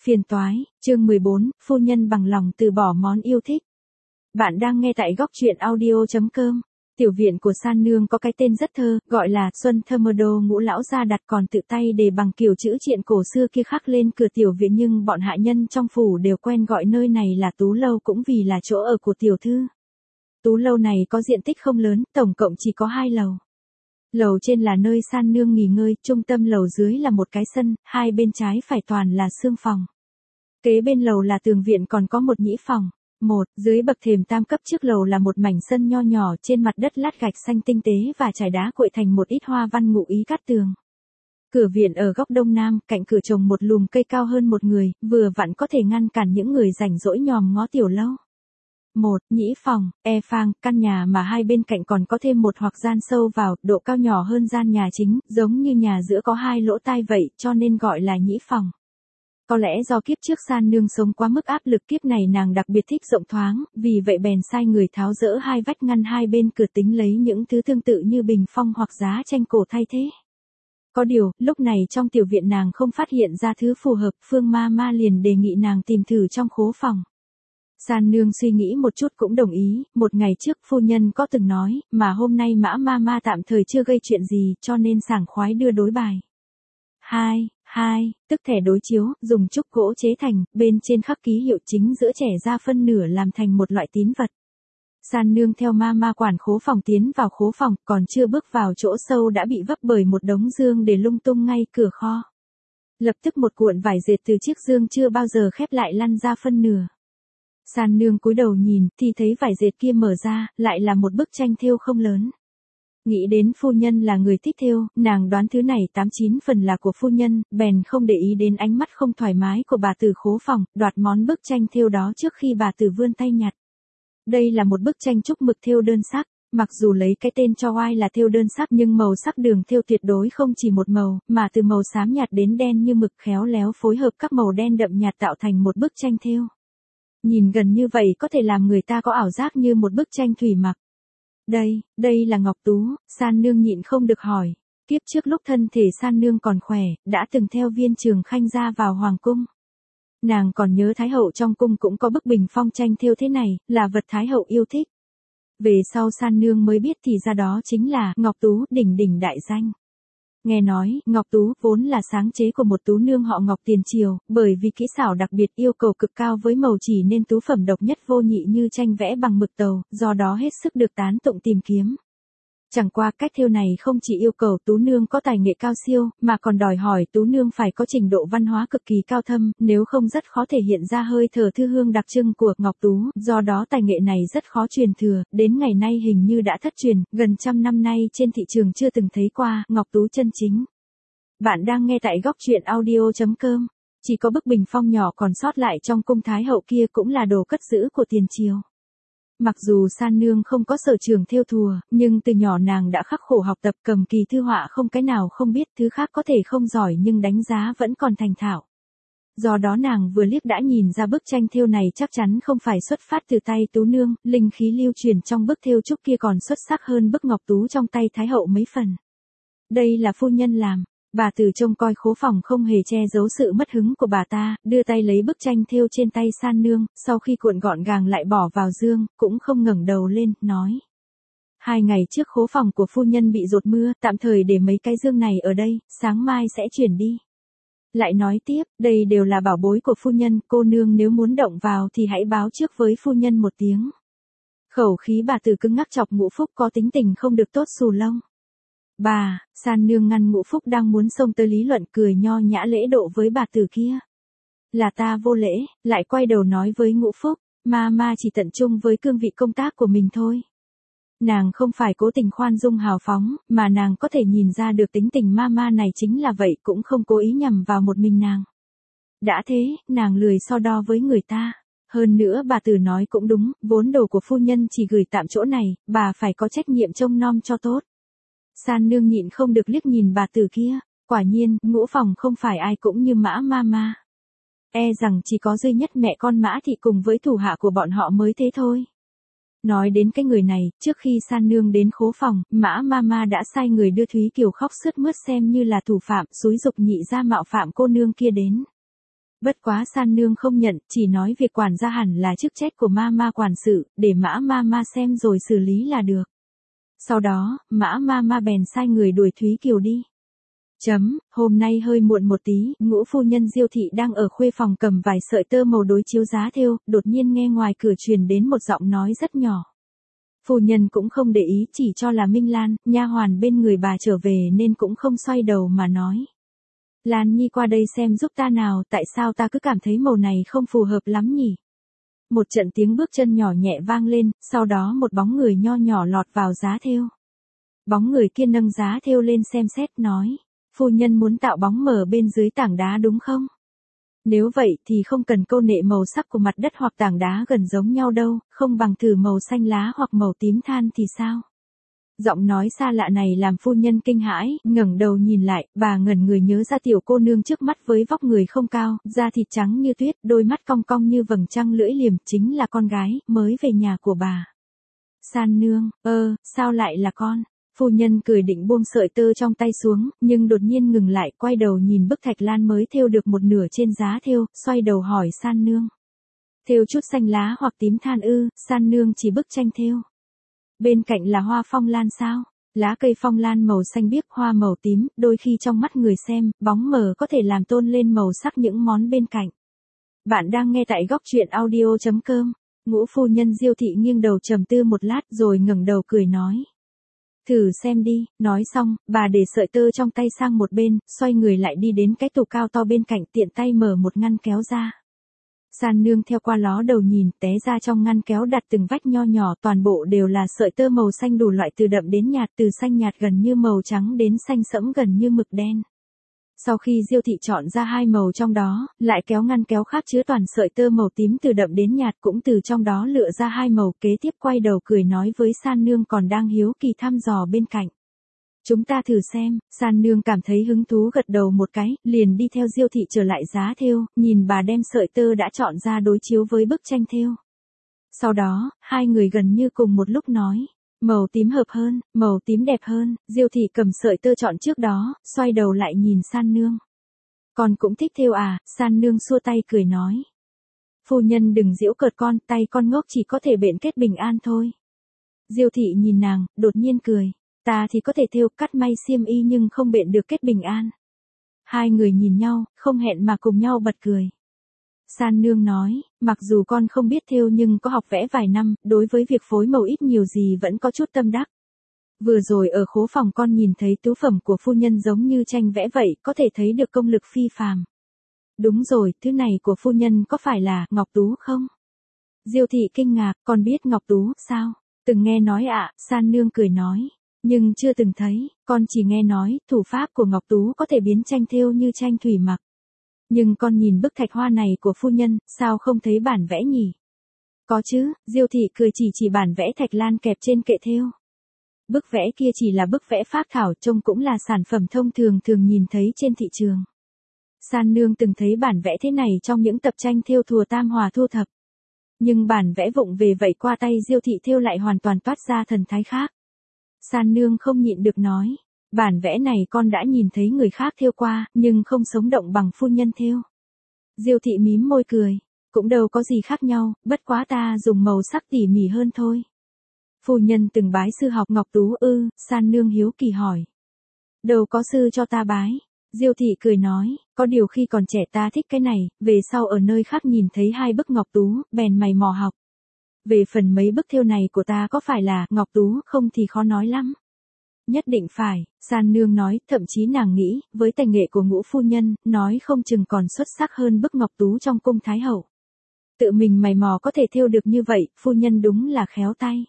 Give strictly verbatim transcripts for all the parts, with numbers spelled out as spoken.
Phiền toái, chương mười bốn, phu nhân bằng lòng từ bỏ món yêu thích. Bạn đang nghe tại góc truyện audio chấm com. Tiểu viện của San Nương có cái tên rất thơ, gọi là Xuân Thơ Mơ Đô Ngũ Lão gia đặt, còn tự tay đề bằng kiểu chữ triện cổ xưa kia khắc lên cửa tiểu viện, nhưng bọn hạ nhân trong phủ đều quen gọi nơi này là Tú Lâu, cũng vì là chỗ ở của tiểu thư. Tú Lâu này có diện tích không lớn, tổng cộng chỉ có hai lầu. Lầu trên là nơi San Nương nghỉ ngơi, trung tâm lầu dưới là một cái sân, hai bên trái phải toàn là xương phòng. Kế bên lầu là tường viện, còn có một nhĩ phòng. Một, dưới bậc thềm tam cấp trước lầu là một mảnh sân nho nhỏ, trên mặt đất lát gạch xanh tinh tế và trải đá cuội thành một ít hoa văn ngụ ý cát tường. Cửa viện ở góc đông nam, cạnh cửa trồng một lùm cây cao hơn một người, vừa vặn có thể ngăn cản những người rảnh rỗi nhòm ngó tiểu lâu. Một, nhĩ phòng, e phang, căn nhà mà hai bên cạnh còn có thêm một hoặc gian sâu vào, độ cao nhỏ hơn gian nhà chính, giống như nhà giữa có hai lỗ tai vậy, cho nên gọi là nhĩ phòng. Có lẽ do kiếp trước San Nương sống quá mức áp lực, kiếp này nàng đặc biệt thích rộng thoáng, vì vậy bèn sai người tháo dỡ hai vách ngăn hai bên cửa, tính lấy những thứ tương tự như bình phong hoặc giá tranh cổ thay thế. Có điều, lúc này trong tiểu viện nàng không phát hiện ra thứ phù hợp, Phương Ma Ma liền đề nghị nàng tìm thử trong khố phòng. San Nương suy nghĩ một chút cũng đồng ý, một ngày trước phu nhân có từng nói, mà hôm nay Mã Ma Ma tạm thời chưa gây chuyện gì, cho nên sảng khoái đưa đối bài. Hai, hai, tức thẻ đối chiếu, dùng trúc gỗ chế thành, bên trên khắc ký hiệu, chính giữa trẻ ra phân nửa làm thành một loại tín vật. San Nương theo Ma Ma quản khố phòng tiến vào khố phòng, còn chưa bước vào chỗ sâu đã bị vấp bởi một đống dương để lung tung ngay cửa kho. Lập tức một cuộn vải dệt từ chiếc dương chưa bao giờ khép lại lăn ra phân nửa. San Nương cúi đầu nhìn, thì thấy vải dệt kia mở ra, lại là một bức tranh thêu không lớn. Nghĩ đến phu nhân là người thích thêu, nàng đoán thứ này tám chín phần là của phu nhân, bèn không để ý đến ánh mắt không thoải mái của bà từ khố phòng, đoạt món bức tranh thêu đó trước khi bà từ vươn tay nhặt. Đây là một bức tranh trúc mực thêu đơn sắc, mặc dù lấy cái tên cho oai là thêu đơn sắc, nhưng màu sắc đường thêu tuyệt đối không chỉ một màu, mà từ màu xám nhạt đến đen như mực, khéo léo phối hợp các màu đen đậm nhạt tạo thành một bức tranh thêu. Nhìn gần như vậy có thể làm người ta có ảo giác như một bức tranh thủy mặc. Đây, đây là Ngọc Tú, San Nương nhịn không được hỏi. Kiếp trước lúc thân thể San Nương còn khỏe, đã từng theo Viên Trường Khanh ra vào hoàng cung. Nàng còn nhớ Thái hậu trong cung cũng có bức bình phong tranh thêu thế này, là vật Thái hậu yêu thích. Về sau San Nương mới biết thì ra đó chính là Ngọc Tú, đỉnh đỉnh đại danh. Nghe nói, Ngọc Tú vốn là sáng chế của một tú nương họ Ngọc tiền triều, bởi vì kỹ xảo đặc biệt yêu cầu cực cao với màu chỉ nên tú phẩm độc nhất vô nhị như tranh vẽ bằng mực tàu, do đó hết sức được tán tụng tìm kiếm. Chẳng qua cách thêu này không chỉ yêu cầu tú nương có tài nghệ cao siêu, mà còn đòi hỏi tú nương phải có trình độ văn hóa cực kỳ cao thâm, nếu không rất khó thể hiện ra hơi thở thư hương đặc trưng của Ngọc Tú, do đó tài nghệ này rất khó truyền thừa, đến ngày nay hình như đã thất truyền, gần trăm năm nay trên thị trường chưa từng thấy qua Ngọc Tú chân chính. Bạn đang nghe tại góc truyện audio chấm com. Chỉ có bức bình phong nhỏ còn sót lại trong cung Thái hậu kia cũng là đồ cất giữ của tiền triều. Mặc dù San Nương không có sở trường thêu thùa, nhưng từ nhỏ nàng đã khắc khổ học tập, cầm kỳ thư họa không cái nào không biết, thứ khác có thể không giỏi nhưng đánh giá vẫn còn thành thạo. Do đó nàng vừa liếc đã nhìn ra bức tranh thêu này chắc chắn không phải xuất phát từ tay tú nương, linh khí lưu truyền trong bức thêu trúc kia còn xuất sắc hơn bức ngọc tú trong tay Thái hậu mấy phần. Đây là phu nhân làm. Bà từ trông coi khố phòng không hề che giấu sự mất hứng của bà ta, đưa tay lấy bức tranh thêu trên tay San Nương, sau khi cuộn gọn gàng lại bỏ vào dương, cũng không ngẩng đầu lên, nói. Hai ngày trước khố phòng của phu nhân bị dột mưa, tạm thời để mấy cái dương này ở đây, sáng mai sẽ chuyển đi. Lại nói tiếp, đây đều là bảo bối của phu nhân, cô nương nếu muốn động vào thì hãy báo trước với phu nhân một tiếng. Khẩu khí bà từ cứng ngắc chọc Ngũ Phúc có tính tình không được tốt xù lông. Bà, San Nương ngăn Ngũ Phúc đang muốn xông tới lý luận, cười nho nhã lễ độ với bà tử kia. Là ta vô lễ, lại quay đầu nói với Ngũ Phúc, Ma Ma chỉ tận trung với cương vị công tác của mình thôi. Nàng không phải cố tình khoan dung hào phóng, mà nàng có thể nhìn ra được tính tình Ma Ma này chính là vậy, cũng không cố ý nhằm vào một mình nàng. Đã thế, nàng lười so đo với người ta. Hơn nữa bà tử nói cũng đúng, vốn đồ của phu nhân chỉ gửi tạm chỗ này, bà phải có trách nhiệm trông nom cho tốt. San Nương nhịn không được liếc nhìn bà tử kia, quả nhiên, Ngũ phòng không phải ai cũng như Mã Ma Ma. E rằng chỉ có duy nhất mẹ con Mã Thị cùng với thủ hạ của bọn họ mới thế thôi. Nói đến cái người này, trước khi San Nương đến khố phòng, Mã Ma Ma đã sai người đưa Thúy Kiều khóc sướt mướt xem như là thủ phạm, xúi giục nhị gia mạo phạm cô nương kia đến. Bất quá San Nương không nhận, chỉ nói việc quản gia hẳn là chức trách của ma ma quản sự, để Mã ma ma xem rồi xử lý là được. Sau đó, Mã ma ma bèn sai người đuổi Thúy Kiều đi. Chấm, hôm nay hơi muộn một tí, Ngũ phu nhân Diêu thị đang ở khuê phòng cầm vài sợi tơ màu đối chiếu giá thêu, đột nhiên nghe ngoài cửa truyền đến một giọng nói rất nhỏ. Phu nhân cũng không để ý, chỉ cho là Minh Lan, nha hoàn bên người bà trở về nên cũng không xoay đầu mà nói. Lan Nhi qua đây xem giúp ta nào, tại sao ta cứ cảm thấy màu này không phù hợp lắm nhỉ? Một trận tiếng bước chân nhỏ nhẹ vang lên, sau đó một bóng người nho nhỏ lọt vào giá thêu. Bóng người kia nâng giá thêu lên xem xét nói, phu nhân muốn tạo bóng mờ bên dưới tảng đá đúng không? Nếu vậy thì không cần câu nệ màu sắc của mặt đất hoặc tảng đá gần giống nhau đâu, không bằng thử màu xanh lá hoặc màu tím than thì sao? Giọng nói xa lạ này làm phu nhân kinh hãi, ngẩng đầu nhìn lại, bà ngẩn người nhớ ra tiểu cô nương trước mắt với vóc người không cao, da thịt trắng như tuyết, đôi mắt cong cong như vầng trăng lưỡi liềm, chính là con gái, mới về nhà của bà. San Nương, ơ, sao lại là con? Phu nhân cười định buông sợi tơ trong tay xuống, nhưng đột nhiên ngừng lại, quay đầu nhìn bức thạch lan mới thêu được một nửa trên giá thêu, xoay đầu hỏi San Nương. Thêu chút xanh lá hoặc tím than ư? San Nương chỉ bức tranh thêu. Bên cạnh là hoa phong lan sao? Lá cây phong lan màu xanh biếc, hoa màu tím, đôi khi trong mắt người xem, bóng mờ có thể làm tôn lên màu sắc những món bên cạnh. Bạn đang nghe tại góc truyện audio chấm com. Ngũ phu nhân Diêu thị nghiêng đầu trầm tư một lát rồi ngẩng đầu cười nói. Thử xem đi, nói xong, bà để sợi tơ trong tay sang một bên, xoay người lại đi đến cái tủ cao to bên cạnh, tiện tay mở một ngăn kéo ra. San Nương theo qua ló đầu nhìn, té ra trong ngăn kéo đặt từng vách nho nhỏ, toàn bộ đều là sợi tơ màu xanh đủ loại từ đậm đến nhạt, từ xanh nhạt gần như màu trắng đến xanh sẫm gần như mực đen. Sau khi Diêu thị chọn ra hai màu trong đó, lại kéo ngăn kéo khác chứa toàn sợi tơ màu tím từ đậm đến nhạt, cũng từ trong đó lựa ra hai màu, kế tiếp quay đầu cười nói với San Nương còn đang hiếu kỳ thăm dò bên cạnh. Chúng ta thử xem. San Nương cảm thấy hứng thú gật đầu một cái, liền đi theo Diêu thị trở lại giá thêu, nhìn bà đem sợi tơ đã chọn ra đối chiếu với bức tranh thêu. Sau đó, hai người gần như cùng một lúc nói, màu tím hợp hơn, màu tím đẹp hơn. Diêu thị cầm sợi tơ chọn trước đó, xoay đầu lại nhìn San Nương. Con cũng thích thêu à? San Nương xua tay cười nói. Phu nhân đừng giễu cợt con, tay con ngốc chỉ có thể bện kết bình an thôi. Diêu thị nhìn nàng, đột nhiên cười. Ta thì có thể thêu, cắt may xiêm y nhưng không bện được kết bình an. Hai người nhìn nhau, không hẹn mà cùng nhau bật cười. San Nương nói, mặc dù con không biết thêu nhưng có học vẽ vài năm, đối với việc phối màu ít nhiều gì vẫn có chút tâm đắc. Vừa rồi ở khố phòng con nhìn thấy tú phẩm của phu nhân giống như tranh vẽ vậy, có thể thấy được công lực phi phàm. Đúng rồi, thứ này của phu nhân có phải là ngọc tú không? Diêu thị kinh ngạc, con biết ngọc tú, sao? Từng nghe nói ạ, à, San Nương cười nói. Nhưng chưa từng thấy, con chỉ nghe nói, thủ pháp của ngọc tú có thể biến tranh thêu như tranh thủy mặc. Nhưng con nhìn bức thạch hoa này của phu nhân, sao không thấy bản vẽ nhỉ? Có chứ, Diêu thị cười chỉ chỉ bản vẽ thạch lan kẹp trên kệ thêu. Bức vẽ kia chỉ là bức vẽ phác thảo, trông cũng là sản phẩm thông thường thường nhìn thấy trên thị trường. San Nương từng thấy bản vẽ thế này trong những tập tranh thêu thùa Tam Hòa thu thập. Nhưng bản vẽ vụng về vậy qua tay Diêu thị thêu lại hoàn toàn toát ra thần thái khác. San Nương không nhịn được nói, bản vẽ này con đã nhìn thấy người khác thêu qua, nhưng không sống động bằng phu nhân thêu. Diêu thị mím môi cười, cũng đâu có gì khác nhau, bất quá ta dùng màu sắc tỉ mỉ hơn thôi. Phu nhân từng bái sư học ngọc tú ư? San Nương hiếu kỳ hỏi. Đâu có sư cho ta bái. Diêu thị cười nói, có điều khi còn trẻ ta thích cái này, về sau ở nơi khác nhìn thấy hai bức ngọc tú, bèn mày mò học. Về phần mấy bức thêu này của ta có phải là ngọc tú không thì khó nói lắm. Nhất định phải, San Nương nói, thậm chí nàng nghĩ, với tài nghệ của Ngũ phu nhân, nói không chừng còn xuất sắc hơn bức ngọc tú trong cung Thái hậu. Tự mình mày mò có thể thêu được như vậy, phu nhân đúng là khéo tay.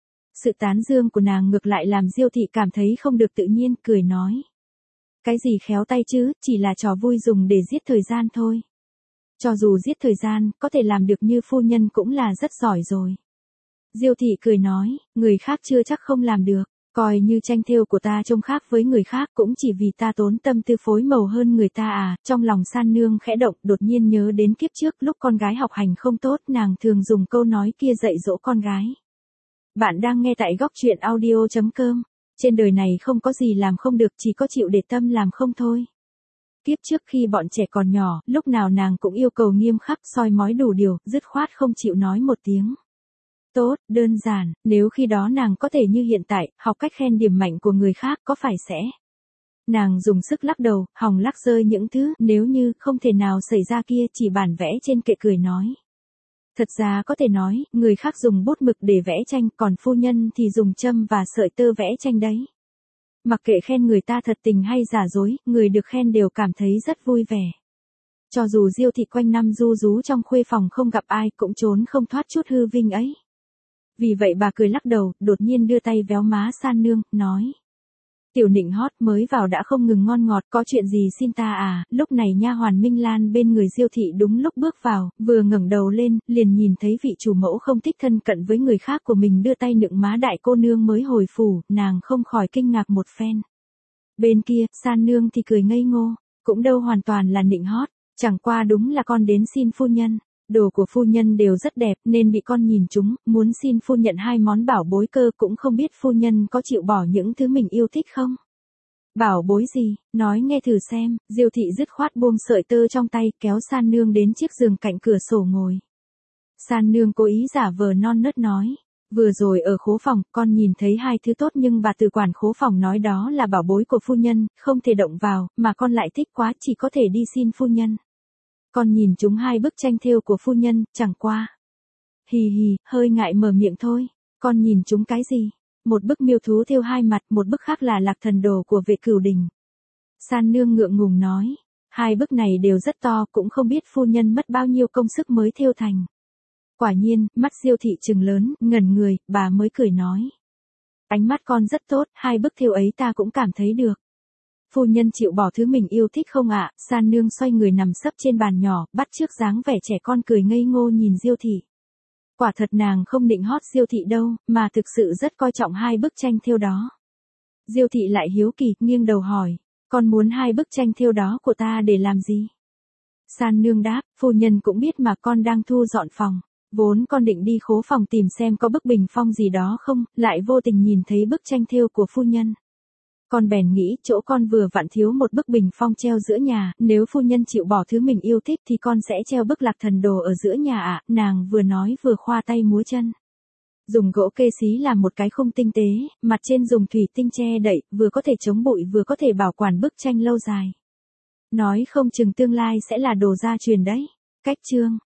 Sự tán dương của nàng ngược lại làm Diêu thị cảm thấy không được tự nhiên, cười nói. Cái gì khéo tay chứ, chỉ là trò vui dùng để giết thời gian thôi. Cho dù giết thời gian, có thể làm được như phu nhân cũng là rất giỏi rồi. Diêu thị cười nói, người khác chưa chắc không làm được, coi như tranh thêu của ta trông khác với người khác cũng chỉ vì ta tốn tâm tư phối màu hơn người ta à. Trong lòng San Nương khẽ động, đột nhiên nhớ đến kiếp trước lúc con gái học hành không tốt, nàng thường dùng câu nói kia dạy dỗ con gái. Bạn đang nghe tại góc truyện audio chấm com. Trên đời này không có gì làm không được, chỉ có chịu để tâm làm không thôi. Kiếp trước khi bọn trẻ còn nhỏ, lúc nào nàng cũng yêu cầu nghiêm khắc, soi mói đủ điều, dứt khoát không chịu nói một tiếng. Tốt, đơn giản, nếu khi đó nàng có thể như hiện tại, học cách khen điểm mạnh của người khác có phải sẽ. Nàng dùng sức lắc đầu, hòng lắc rơi những thứ, nếu như, không thể nào xảy ra kia, chỉ bản vẽ trên kệ cười nói. Thật ra có thể nói, người khác dùng bút mực để vẽ tranh, còn phu nhân thì dùng châm và sợi tơ vẽ tranh đấy. Mặc kệ khen người ta thật tình hay giả dối, người được khen đều cảm thấy rất vui vẻ. Cho dù Diêu thị quanh năm ru rú trong khuê phòng không gặp ai cũng trốn không thoát chút hư vinh ấy. Vì vậy bà cười lắc đầu, đột nhiên đưa tay véo má San Nương, nói. Tiểu nịnh hót mới vào đã không ngừng ngon ngọt, có chuyện gì xin ta à? Lúc này nha hoàn Minh Lan bên người Diêu thị đúng lúc bước vào, vừa ngẩng đầu lên, liền nhìn thấy vị chủ mẫu không thích thân cận với người khác của mình đưa tay nựng má đại cô nương mới hồi phủ, nàng không khỏi kinh ngạc một phen. Bên kia, San Nương thì cười ngây ngô, cũng đâu hoàn toàn là nịnh hót, chẳng qua đúng là con đến xin phu nhân. Đồ của phu nhân đều rất đẹp nên bị con nhìn chúng, muốn xin phu nhận hai món bảo bối cơ cũng không biết phu nhân có chịu bỏ những thứ mình yêu thích không? Bảo bối gì, nói nghe thử xem, Diêu thị dứt khoát buông sợi tơ trong tay kéo San Nương đến chiếc giường cạnh cửa sổ ngồi. San Nương cố ý giả vờ non nớt nói, vừa rồi ở khố phòng con nhìn thấy hai thứ tốt nhưng bà từ quản khố phòng nói đó là bảo bối của phu nhân, không thể động vào, mà con lại thích quá chỉ có thể đi xin phu nhân. Con nhìn chúng hai bức tranh thêu của phu nhân, chẳng qua. Hì hì, hơi ngại mở miệng thôi. Con nhìn chúng cái gì? Một bức miêu thú thêu hai mặt, một bức khác là lạc thần đồ của vệ cửu đình. San Nương ngượng ngùng nói. Hai bức này đều rất to, cũng không biết phu nhân mất bao nhiêu công sức mới thêu thành. Quả nhiên, mắt Diêu thị trừng lớn, ngẩn người, bà mới cười nói. Ánh mắt con rất tốt, hai bức thêu ấy ta cũng cảm thấy được. Phu nhân chịu bỏ thứ mình yêu thích không ạ? San Nương xoay người nằm sấp trên bàn nhỏ, bắt chước dáng vẻ trẻ con cười ngây ngô nhìn Diêu thị. Quả thật nàng không định hót Diêu thị đâu, mà thực sự rất coi trọng hai bức tranh thêu đó. Diêu thị lại hiếu kỳ, nghiêng đầu hỏi, con muốn hai bức tranh thêu đó của ta để làm gì? San Nương đáp, phu nhân cũng biết mà con đang thu dọn phòng. Vốn con định đi khố phòng tìm xem có bức bình phong gì đó không, lại vô tình nhìn thấy bức tranh thêu của phu nhân. Con bèn nghĩ chỗ con vừa vặn thiếu một bức bình phong treo giữa nhà, nếu phu nhân chịu bỏ thứ mình yêu thích thì con sẽ treo bức lạc thần đồ ở giữa nhà ạ, à. Nàng vừa nói vừa khoa tay múa chân. Dùng gỗ kê xí làm một cái khung tinh tế, mặt trên dùng thủy tinh che đậy, vừa có thể chống bụi vừa có thể bảo quản bức tranh lâu dài. Nói không chừng tương lai sẽ là đồ gia truyền đấy. Cách chương